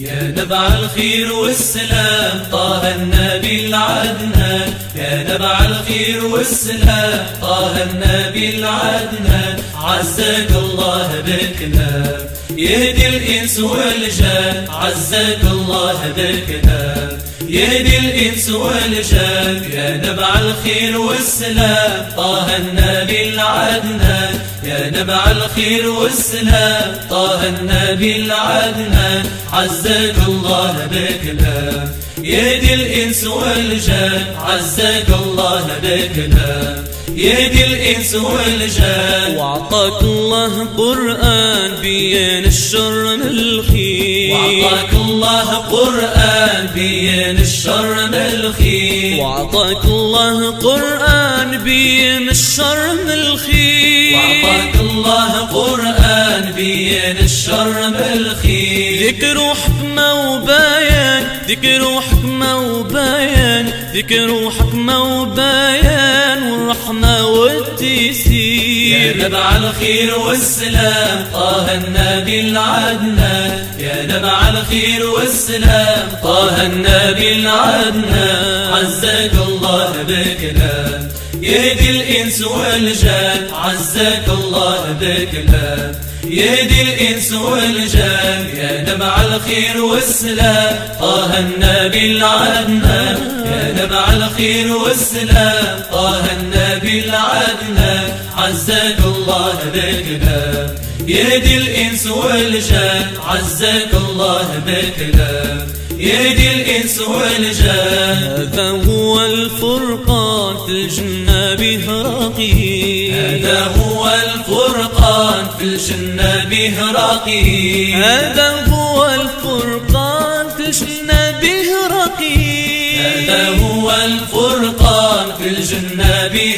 يا نبع الخير والسلام طه النبي العدنان، يا نبع الخير والسلام طه النبي العدنان، عزك الله بالكلام يهدي الإنس والجان، عزك الله بالكلام يهدي الإنس والجان، يا نبع الخير والسلام طه النبي العدنان، يا نبع الخير والسلام طه النبي العدنان، عزك الله بكلام يهدي الإنس والجان، عزك الله بكلام يهدي الإنس والجان. وعطاك الله قرآن بين الشر من الخير، وعطاك الله قرآن بين الشر من الخير، وعطاك الله قرآن بين الشر من الخير، وعطاك الله قرآن بين الشر من الخير. ذكر وحكمة وبيان، ذكر وحكمة وبيان، ذكر وحكمة وبيان، والرحمة والتيسير. يا نبع الخير والسلام طه النبي العدنان، يا نبع الخير والسلام طه النبي العدنان، عزك الله بكلام يهدي الإنس والجان، عزك الله بكلام يهدي الإنس والجان. يا نبع الخير والسلام طه النبي العدنان، يا نبع الخير والسلام طه النبي العدنان، عزك الله بكلام يهدي الإنس والجان، عزك الله بكلام يهدي الإنس والجان. هذا هو الفرقان في الجنة به رقيب، هذا هو الفرقان في الجنة به رقيب، هذا هو الفرقان في الجنة به رقيب، هذا هو الفرقان في الجنة به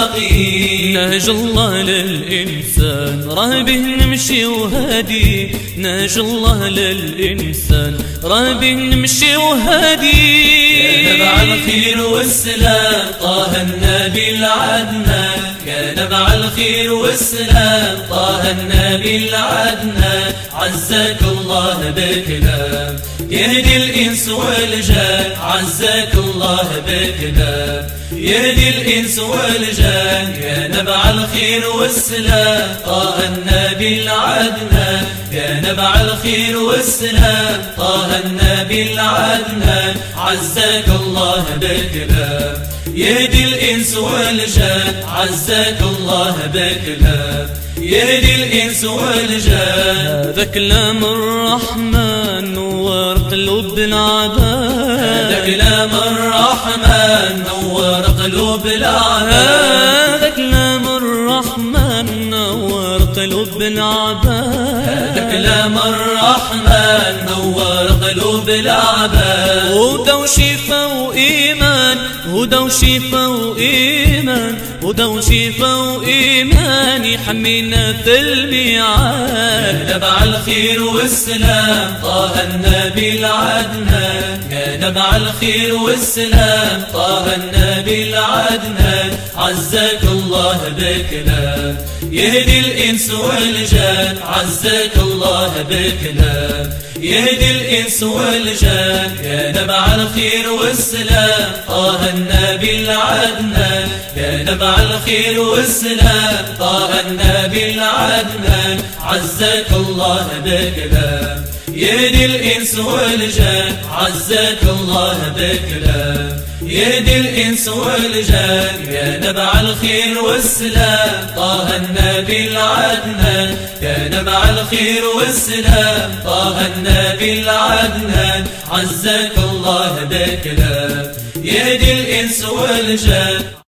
رقيب. نهج الله للإنسان راه به نمشي وهادي، نهج الله للإنسان راه به نمشي وهادي. يا نبع الخير والسلام طه النبي العدنان، يا نبع الخير والسلام طه النبي العدنان، عزك الله بكلام يهدي الإنس والجان، عزك الله بكلام يهدي الإنس والجان. يا نبع الخير والسلام طه النبي العدنان، يا نبع الخير والسلام طه النبي العدنان، عزك الله بكلام يهدي الإنس والجان، عزك الله بكلام يهدي الإنس والجان. هذا كلام الرحمن نور قلوب العباد، هذا كلام الرحمن نور قلوب العباد، هذا كلام الرحمن نور قلوب العباد، هذا كلام الرحمن نور قلوب العباد. هدى وشفا وإيمان، هدى وشفا وإيمان، هدى وشفا وإيمان، يحمينا في الميعاد. يا نبع الخير والسلام طه النبي العدنان، يا نبع الخير والسلام طه النبي العدنان، عزك الله بكلام يهدي الإنس والجان، عزك الله بكلام يهدي الإنس والجان. يا نبع الخير والسلام طه النبي العدنان، يا نبع الخير والسلام طه النبي العدنان، عزك الله بكلام يهدي الإنس والجان، عزك الله بكلام يهدي الإنس والجان. يا نبع الخير والسلام طه النبي العدنان، يا نبع الخير والسلام طه النبي العدنان، عزك الله بكلام يهدي الإنس والجان.